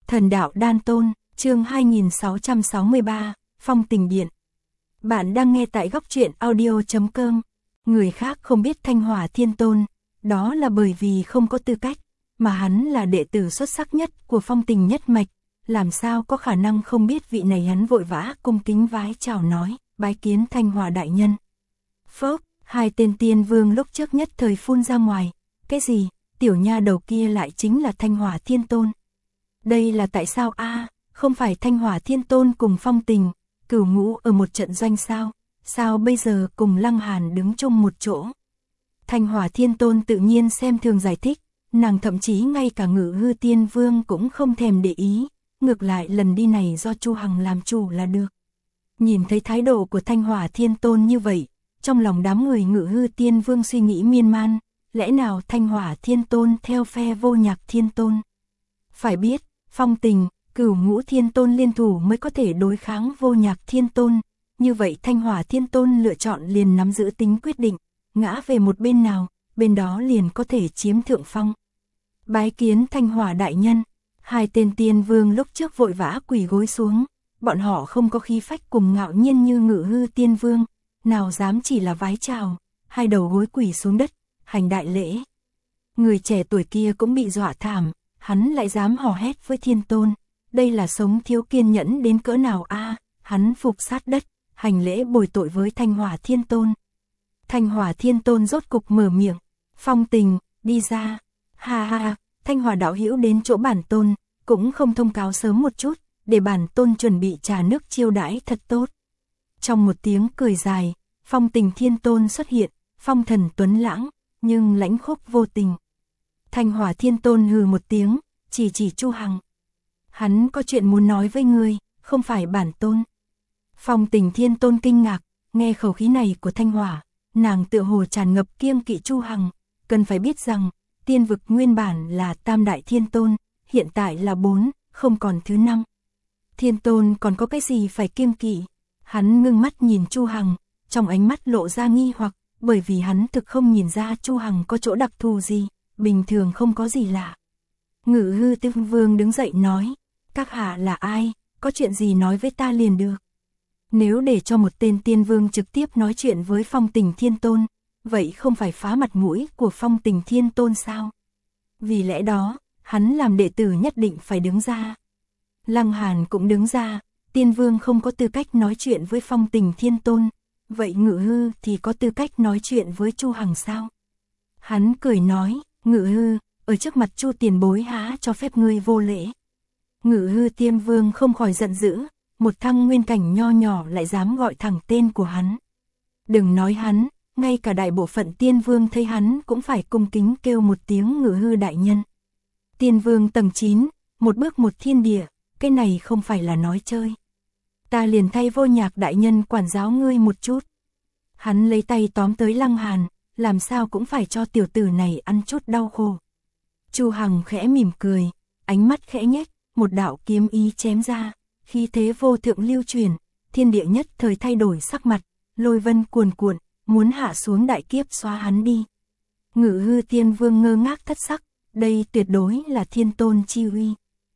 Thần đạo đan tôn, chương 2663, Phong tình điện. Bạn đang nghe tại góc truyện audio.com. Người khác không biết Thanh Hỏa Thiên Tôn, đó là bởi vì không có tư cách, mà hắn là đệ tử xuất sắc nhất của Phong tình nhất mạch, làm sao có khả năng không biết vị này. Hắn vội vã cung kính vái chào nói, bái kiến Thanh Hỏa đại nhân. Phốc, hai tên tiên vương lúc trước nhất thời phun ra ngoài, cái gì, tiểu nha đầu kia lại chính là Thanh Hỏa Thiên Tôn. Đây là tại sao a? Không phải Thanh Hỏa Thiên Tôn cùng Phong tình, Cửu Ngũ ở một trận doanh sao? Sao bây giờ cùng Lăng Hàn đứng chung một chỗ? Thanh Hỏa Thiên Tôn tự nhiên xem thường giải thích, nàng thậm chí ngay cả Ngự Hư Tiên Vương cũng không thèm để ý, ngược lại lần đi này do Chu Hằng làm chủ là được. Nhìn thấy thái độ của Thanh Hỏa Thiên Tôn như vậy, trong lòng đám người Ngự Hư Tiên Vương suy nghĩ miên man, lẽ nào Thanh Hỏa Thiên Tôn theo phe Vô Nhạc Thiên Tôn? Phải biết, Phong tình, Cửu Ngũ Thiên Tôn liên thủ mới có thể đối kháng Vô Nhạc Thiên Tôn, như vậy Thanh Hỏa Thiên Tôn lựa chọn liền nắm giữ tính quyết định, ngã về một bên nào, bên đó liền có thể chiếm thượng phong. Bái kiến Thanh Hỏa đại nhân, hai tên tiên vương lúc trước vội vã quỳ gối xuống, bọn họ không có khí phách cùng ngạo nhiên như Ngự Hư Tiên Vương, nào dám chỉ là vái chào, hai đầu gối quỳ xuống đất, hành đại lễ. Người trẻ tuổi kia cũng bị dọa thảm, hắn lại dám hò hét với Thiên Tôn, đây là sống thiếu kiên nhẫn đến cỡ nào a? Hắn phục sát đất, hành lễ bồi tội với Thanh Hỏa Thiên Tôn. Thanh Hỏa Thiên Tôn rốt cục mở miệng, Phong tình, đi ra. Ha ha, Thanh Hỏa đạo hữu đến chỗ bản tôn, cũng không thông cáo sớm một chút, để bản tôn chuẩn bị trà nước chiêu đãi thật tốt. Trong một tiếng cười dài, Phong tình Thiên Tôn xuất hiện, phong thần tuấn lãng, nhưng lãnh khốc vô tình. Thanh Hỏa Thiên Tôn hừ một tiếng, chỉ Chu Hằng. Hắn có chuyện muốn nói với ngươi, không phải bản tôn. Phong tình Thiên Tôn kinh ngạc, nghe khẩu khí này của Thanh Hỏa, nàng tựa hồ tràn ngập kiêng kỵ Chu Hằng, cần phải biết rằng, tiên vực nguyên bản là Tam Đại Thiên Tôn, hiện tại là 4, không còn thứ 5. Thiên Tôn còn có cái gì phải kiêng kỵ? Hắn ngưng mắt nhìn Chu Hằng, trong ánh mắt lộ ra nghi hoặc, bởi vì hắn thực không nhìn ra Chu Hằng có chỗ đặc thù gì, bình thường không có gì lạ. Ngự Hư Tiên Vương đứng dậy nói, các hạ là ai, có chuyện gì nói với ta liền được. Nếu để cho một tên tiên vương trực tiếp nói chuyện với Phong tình Thiên Tôn, vậy không phải phá mặt mũi của Phong tình Thiên Tôn sao? Vì lẽ đó, hắn làm đệ tử nhất định phải đứng ra. Lăng Hàn cũng đứng ra, tiên vương không có tư cách nói chuyện với Phong tình Thiên Tôn, vậy Ngự Hư thì có tư cách nói chuyện với Chu Hằng sao? Hắn cười nói, Ngự Hư, ở trước mặt Chu tiền bối há cho phép ngươi vô lễ. Ngự Hư Tiên Vương không khỏi giận dữ, một thăng nguyên cảnh nho nhỏ lại dám gọi thẳng tên của hắn. Đừng nói hắn, ngay cả đại bộ phận tiên vương thấy hắn cũng phải cung kính kêu một tiếng Ngự Hư đại nhân. Tiên vương tầng 9, một bước một thiên địa, cái này không phải là nói chơi. Ta liền thay Vô Nhạc đại nhân quản giáo ngươi một chút. Hắn lấy tay tóm tới Lăng Hàn, làm sao cũng phải cho tiểu tử này ăn chút đau khổ. Chu Hằng khẽ mỉm cười, ánh mắt khẽ nhếch, một đạo kiếm ý chém ra, khí thế vô thượng lưu truyền, thiên địa nhất thời thay đổi sắc mặt, lôi vân cuồn cuộn, muốn hạ xuống đại kiếp xóa hắn đi. Ngự Hư Tiên Vương ngơ ngác thất sắc, đây tuyệt đối là Thiên Tôn chi uy.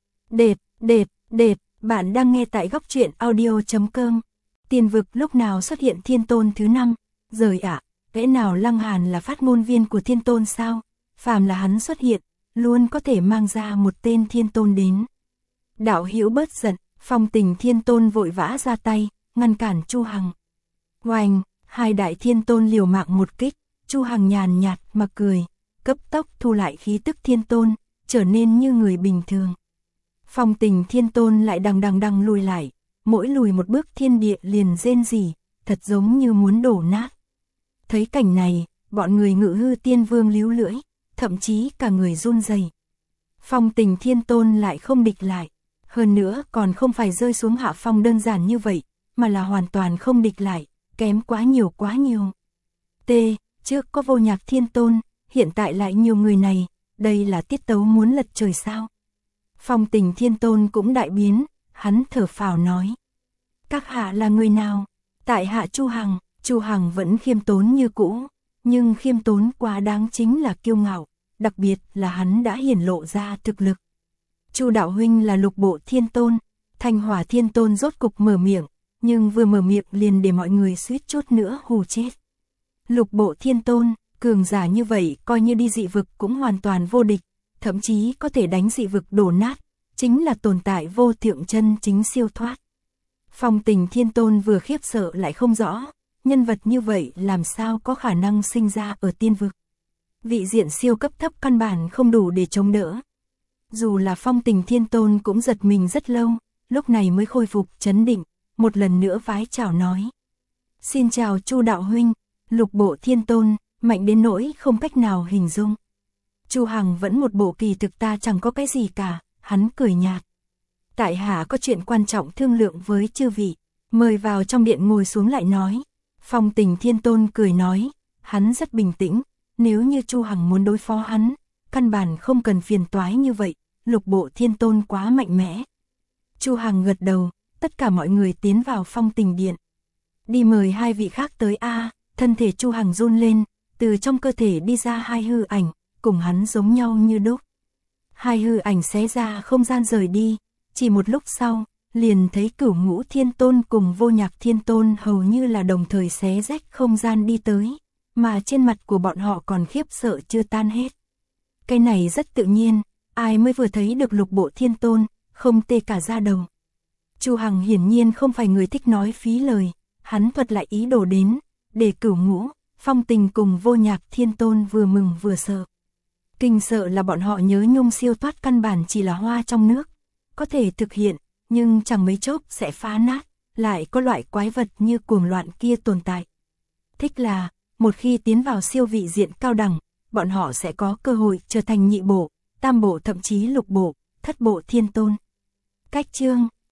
Đệt, bạn đang nghe tại góc truyện audio.com. Tiên vực lúc nào xuất hiện Thiên Tôn thứ 5, rời ạ, lẽ nào Lăng Hàn là phát ngôn viên của Thiên Tôn sao? Phàm là hắn xuất hiện, luôn có thể mang ra một tên Thiên Tôn đến. Đạo hữu bớt giận, Phong tình Thiên Tôn vội vã ra tay, ngăn cản Chu Hằng. Oanh, hai đại Thiên Tôn liều mạng một kích, Chu Hằng nhàn nhạt mà cười, cấp tốc thu lại khí tức Thiên Tôn, trở nên như người bình thường. Phong tình Thiên Tôn lại đằng lùi lại, mỗi lùi một bước thiên địa liền rên rỉ, thật giống như muốn đổ nát. Thấy cảnh này, bọn người Ngự Hư Tiên Vương líu lưỡi, thậm chí cả người run rẩy. Phong tình Thiên Tôn lại không địch lại, hơn nữa còn không phải rơi xuống hạ phong đơn giản như vậy, mà là hoàn toàn không địch lại, kém quá nhiều. Trước có Vô Nhạc Thiên Tôn, hiện tại lại nhiều người này, đây là tiết tấu muốn lật trời sao? Phong tình Thiên Tôn cũng đại biến, hắn thở phào nói. Các hạ là người nào? Tại hạ Chu Hằng vẫn khiêm tốn như cũ, nhưng khiêm tốn quá đáng chính là kiêu ngạo, đặc biệt là hắn đã hiển lộ ra thực lực. Chu đạo huynh là Lục Bộ Thiên Tôn. Thanh Hỏa Thiên Tôn rốt cục mở miệng, nhưng vừa mở miệng liền để mọi người suýt chút nữa hù chết. Lục Bộ Thiên Tôn, cường giả như vậy coi như đi dị vực cũng hoàn toàn vô địch, thậm chí có thể đánh dị vực đổ nát, chính là tồn tại vô thượng chân chính siêu thoát. Phong Tình Thiên Tôn vừa khiếp sợ lại không rõ, nhân vật như vậy làm sao có khả năng sinh ra ở tiên vực. Vị diện siêu cấp thấp căn bản không đủ để chống đỡ. Dù là Phong Tình Thiên Tôn cũng giật mình rất lâu, lúc này mới khôi phục trấn định, một lần nữa vái chào nói. Xin chào Chu đạo huynh, Lục Bộ Thiên Tôn, mạnh đến nỗi không cách nào hình dung. Chu Hằng vẫn một bộ kỳ thực ta chẳng có cái gì cả, hắn cười nhạt. Tại hạ có chuyện quan trọng thương lượng với chư vị, mời vào trong điện ngồi xuống lại nói. Phong Tình Thiên Tôn cười nói, hắn rất bình tĩnh, nếu như Chu Hằng muốn đối phó hắn, căn bản không cần phiền toái như vậy, Lục Bộ Thiên Tôn quá mạnh mẽ. Chu Hằng gật đầu, tất cả mọi người tiến vào Phong Tình điện. Đi mời hai vị khác tới a. Thân thể Chu Hằng run lên, từ trong cơ thể đi ra hai hư ảnh, cùng hắn giống nhau như đúc. Hai hư ảnh xé ra không gian rời đi, chỉ một lúc sau, liền thấy Cửu Ngũ Thiên Tôn cùng Vô Nhạc Thiên Tôn hầu như là đồng thời xé rách không gian đi tới, mà trên mặt của bọn họ còn khiếp sợ chưa tan hết. Cái này rất tự nhiên, ai mới vừa thấy được Lục Bộ Thiên Tôn, không tê cả da đầu. Chu Hằng hiển nhiên không phải người thích nói phí lời, hắn thuật lại ý đồ đến, để Cửu Ngũ, Phong Tình cùng Vô Nhạc Thiên Tôn vừa mừng vừa sợ. Kinh sợ là bọn họ nhớ nhung siêu thoát căn bản chỉ là hoa trong nước, có thể thực hiện, nhưng chẳng mấy chốc sẽ phá nát, lại có loại quái vật như cuồng loạn kia tồn tại. Thích là, một khi tiến vào siêu vị diện cao đẳng, bọn họ sẽ có cơ hội trở thành nhị bộ, tam bộ thậm chí lục bộ, thất bộ thiên tôn. Cách chương